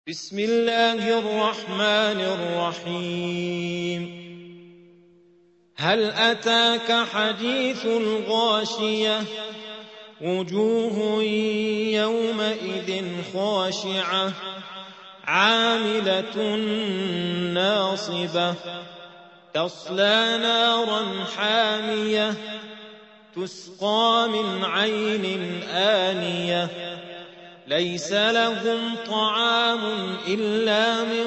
بسم الله الرحمن الرحيم. هل أتاك حديث الغاشية؟ وجوه يومئذ خاشعة عاملة ناصبة تصلى نارا حامية تسقى من عين آنية ليس لهم طعام إلا من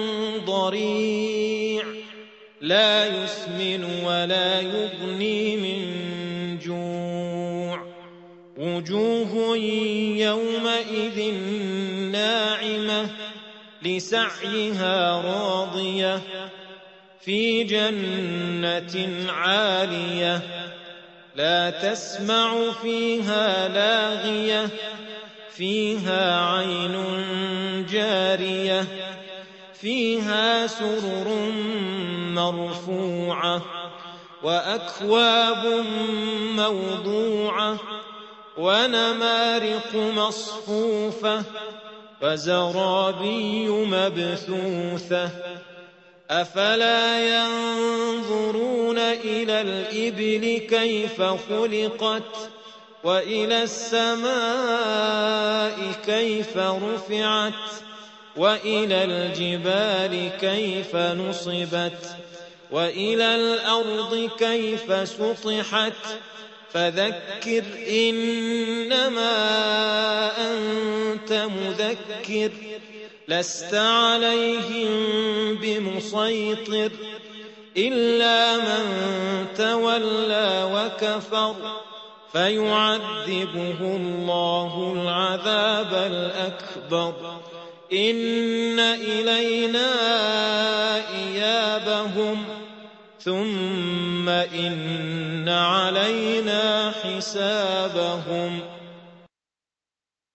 ضريع لا يسمن ولا يغني من جوع. وجوه يومئذ ناعمة لسعيها راضية في جنة عالية لا تسمع فيها لاغية فيها عين جارية فيها سرر مرفوعة وأكواب موضوعة ونمارق مصفوفة وزرابي مبثوثة. أفلا ينظرون إلى الإبل كيف خلقت وإلى السماء كيف رفعت وإلى الجبال كيف نصبت وإلى الأرض كيف سطحت فذكر إنما أنت مذكر لست عليهم بمسيطر إلا من تولى وكفر فيعذبه الله العذاب الأكبر. إن إلينا إيابهم ثم إن علينا حسابهم.